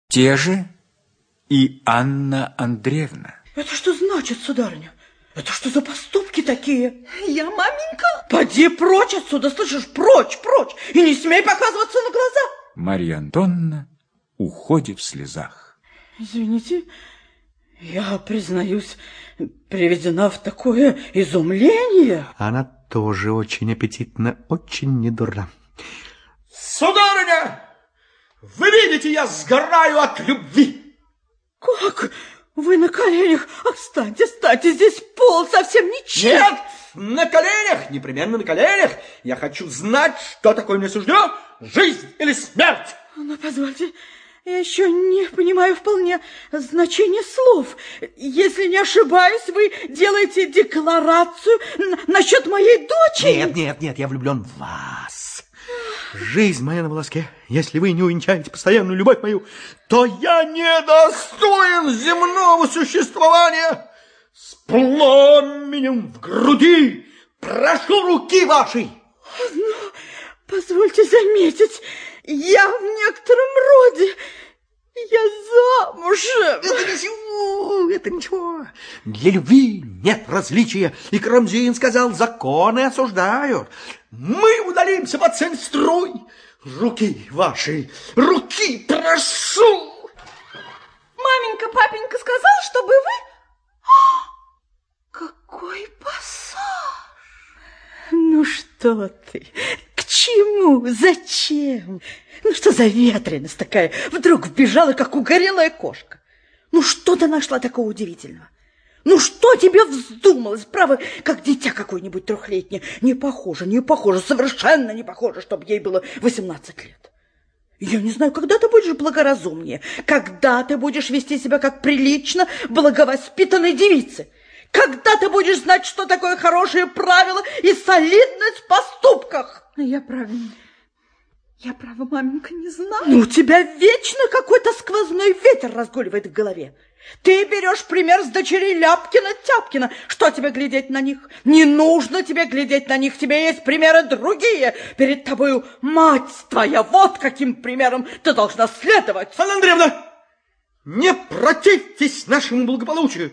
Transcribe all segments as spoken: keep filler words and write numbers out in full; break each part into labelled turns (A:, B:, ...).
A: те же и Анна Андреевна.
B: Это что значит, сударыня? Это что за поступки такие? Я, маменька? Поди прочь отсюда, слышишь? Прочь, прочь! И не смей показываться на глаза!
A: Марья Антоновна уходит в слезах.
B: Извините, я, признаюсь, приведена в такое изумление.
C: Она тоже очень аппетитна, очень недура.
D: Сударыня, вы видите, я сгораю от любви.
B: Как? Вы на коленях? Встаньте, встаньте, здесь пол совсем ничего.
D: Нет, на коленях, непременно на коленях. Я хочу знать, что такое мне суждено, жизнь или смерть.
B: Ну, позвольте, я еще не понимаю вполне значение слов. Если не ошибаюсь, вы делаете декларацию насчет моей дочери.
C: Нет, нет, нет, я влюблен в вас. Жизнь моя на волоске. Если вы не увенчаете постоянную любовь мою,
D: то я недостоин земного существования. С пламенем в груди прошу руки вашей.
B: Ну, позвольте заметить, я в некотором роде, я замужем.
C: Это ничего, это ничего. Для любви нет различия. И Карамзин сказал, законы осуждают.
D: Мы удалимся под семь струй. Руки ваши, руки прошу.
B: Маменька, папенька сказал, чтобы вы... О, какой пассаж! Ну что ты, к чему, зачем? Ну что за ветреность такая? Вдруг вбежала, как угорелая кошка. Ну что ты нашла такого удивительного? Ну что тебе вздумалось? Право, как дитя какое-нибудь трехлетнее. Не похоже, не похоже, совершенно не похоже, чтобы ей было восемнадцать лет. Я не знаю, когда ты будешь благоразумнее, когда ты будешь вести себя как прилично благовоспитанной девице, когда ты будешь знать, что такое хорошие правила и солидность в поступках. Я правильно, я, право, маменька, не знаю. Ну, у тебя вечно какой-то сквозной ветер разгуливает в голове. Ты берешь пример с дочерей Ляпкина-Тяпкина. Что тебе глядеть на них? Не нужно тебе глядеть на них. Тебе есть примеры другие. Перед тобою мать твоя. Вот каким примером ты должна следовать.
D: Анна Андреевна, не противьтесь нашему благополучию.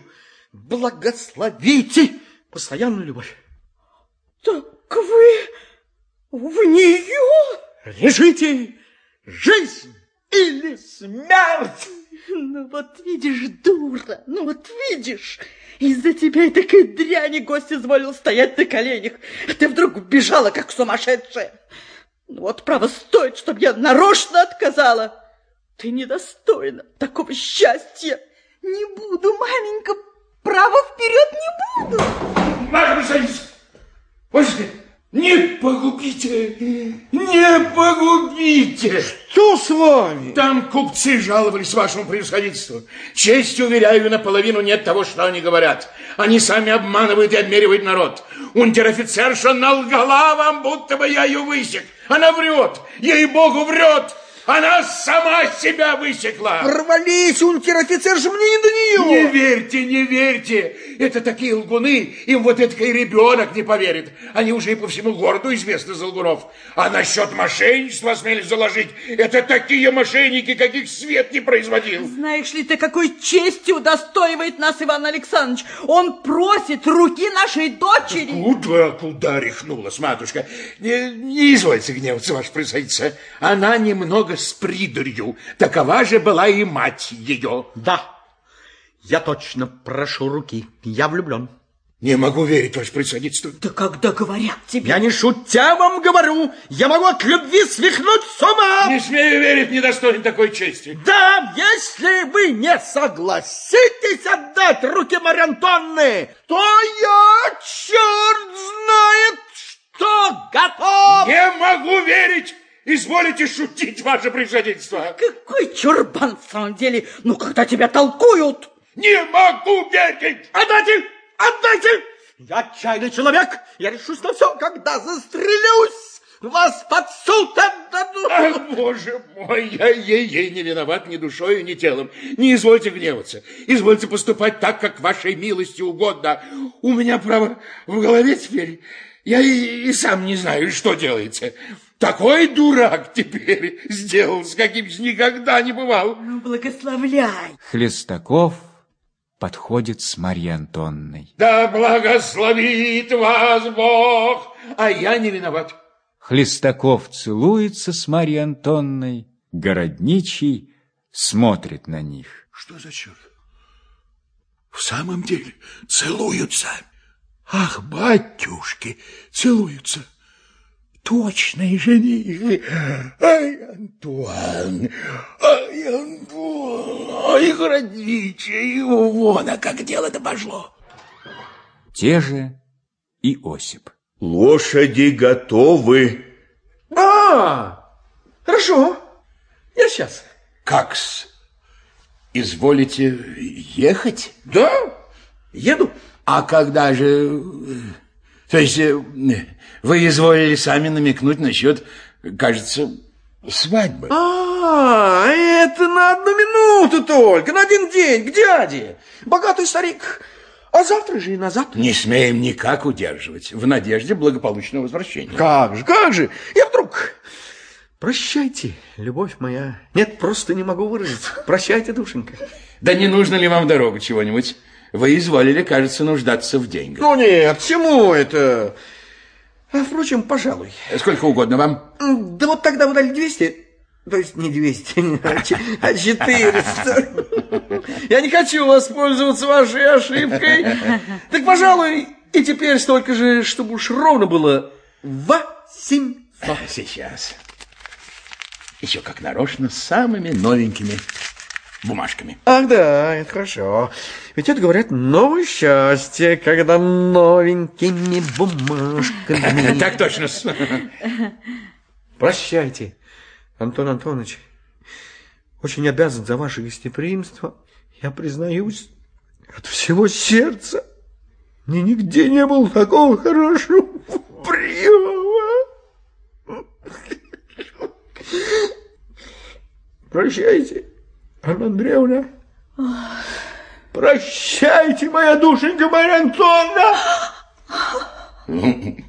D: Благословите постоянную любовь.
B: Так вы в нее?
D: Решите, жизнь или смерть.
B: Ну вот видишь, дура, ну вот видишь, из-за тебя и такой дряни гость изволил стоять на коленях, а ты вдруг бежала, как сумасшедшая. Ну вот, право, стоит, чтобы я нарочно отказала. Ты недостойна такого счастья. Не буду, маменька, право, вперед не буду.
D: Марья Александровна, послушайте, не погубите, не погубите.
C: Что с вами?
D: Там купцы жаловались вашему превосходительству. Честью, уверяю, наполовину нет того, что они говорят. Они сами обманывают и обмеривают народ. Унтер-офицерша налгала вам, будто бы я ее высек. Она врет, ей-богу, врет. Она сама себя высекла.
C: Порвались, унтер-офицерша, мне не до нее.
D: Не верьте, не верьте. Это такие лгуны, им вот этот ребенок не поверит. Они уже и по всему городу известны за лгунов. А насчет мошенничества смели заложить. Это такие мошенники, каких свет не производил.
B: Знаешь ли ты, какой честью удостоивает нас Иван Александрович? Он просит руки нашей дочери.
D: Куда, куда рехнулась, матушка? Не, не извольте гневаться, ваше превосходительство. Она немного с придурью. Такова же была и мать ее.
C: Да, я точно прошу руки. Я влюблен.
D: Не могу верить, ваше превосходительство.
B: Да когда говорят тебе...
C: Я не шутя вам говорю, я могу от любви свихнуть с ума.
D: Не смею верить, недостоин такой чести.
C: Да, если вы не согласитесь отдать руки Марьи Антоновны, то я, черт знает, что готов.
D: Не могу верить. Изволите шутить, ваше превосходительство.
B: Какой чурбан в самом деле, ну, когда тебя толкуют.
D: Не могу верить.
C: Отдайте, отдайте. Я отчаянный человек, я решусь на все, когда застрелюсь. Вас под суд отдаду.
D: Ах, боже мой, я ей-ей не виноват ни душою, ни телом. Не извольте гневаться. Извольте поступать так, как вашей милости угодно. У меня, право, в голове теперь... Я и, и сам не знаю, что делается. Такой дурак теперь сделался, каким же никогда не бывал.
B: Ну, благословляй.
A: Хлестаков подходит с Марьей Антонной.
D: Да благословит вас Бог, а я не виноват.
A: Хлестаков целуется с Марьей Антонной, городничий смотрит на них.
D: Что за черт? В самом деле целуются. Ах, батюшки, целуются. Точные женихи. Ай, Антуан, ай, Антуан, ай, городничий, вон, а как дело-то пошло.
A: Те же и Осип.
C: Лошади готовы.
E: А, хорошо, я сейчас.
D: Как-с? Изволите ехать?
E: Да, еду.
D: А когда же... То есть вы изволили сами намекнуть насчет, кажется, свадьбы.
E: А, это на одну минуту только, на один день, к дяде. Богатый старик. А завтра же и назад.
D: Не смеем никак удерживать, в надежде благополучного возвращения.
E: Как же, как же? Я вдруг... Прощайте, любовь моя. Нет, просто не могу выразиться. Прощайте, душенька.
D: Да не нужно ли вам в дорогу чего-нибудь? Вы изволили, кажется, нуждаться в деньгах.
E: Ну нет, чему это? А, впрочем, пожалуй.
D: Сколько угодно вам.
E: Да вот тогда вы дали двести. То есть не двести, а четыреста. Я не хочу воспользоваться вашей ошибкой. Так, пожалуй, и теперь столько же, чтобы уж ровно было восемьсот.
D: Сейчас. Еще как нарочно, с самыми новенькими бумажками.
E: Ах да, это хорошо. Ведь это, говорят, новое счастье, когда новенькими бумажками.
D: Так точно.
E: Прощайте, Антон Антонович. Очень обязан за ваше гостеприимство. Я признаюсь от всего сердца. Ни нигде не было такого хорошего приема. Прощайте, Анна Андреевна. Прощайте, моя душенька, Марья Антоновна.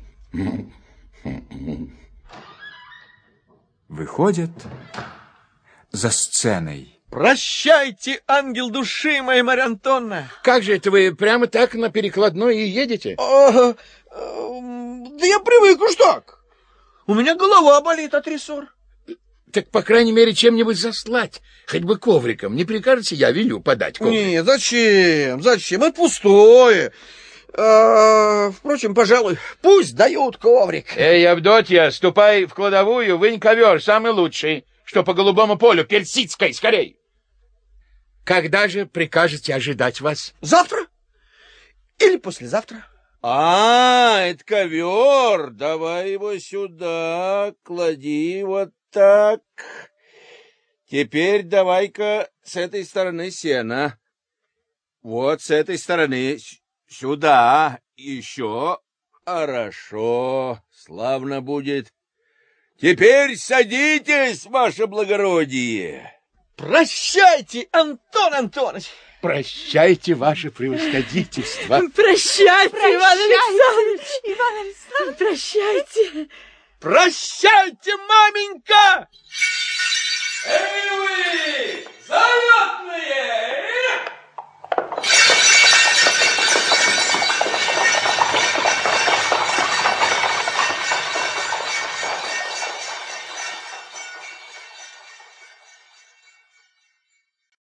A: Выходят за сценой.
C: Прощайте, ангел души моей, Марья Антоновна.
D: Как же это вы прямо так на перекладной и едете?
E: А, да я привык уж так. У меня голова болит от рессор.
D: Так, по крайней мере, чем-нибудь заслать. Хоть бы ковриком. Не прикажете, я велю подать коврик.
E: Нет, зачем? Зачем? Это пустое. А, впрочем, пожалуй, пусть дают коврик.
D: Эй, Авдотья, ступай в кладовую, вынь ковер, самый лучший, что по голубому полю, персидской, скорей. Когда же прикажете ожидать вас?
E: Завтра или послезавтра.
C: А, это ковер. Давай его сюда, клади вот так. Теперь давай-ка с этой стороны сено. Вот с этой стороны сюда. Еще. Хорошо. Славно будет. Теперь садитесь, ваше благородие.
E: Прощайте, Антон Антонович.
D: Прощайте, ваше превосходительство.
B: Прощайте, Иван Александрович. Иван Александрович, прощайте.
C: Прощайте, маменька! Эй вы!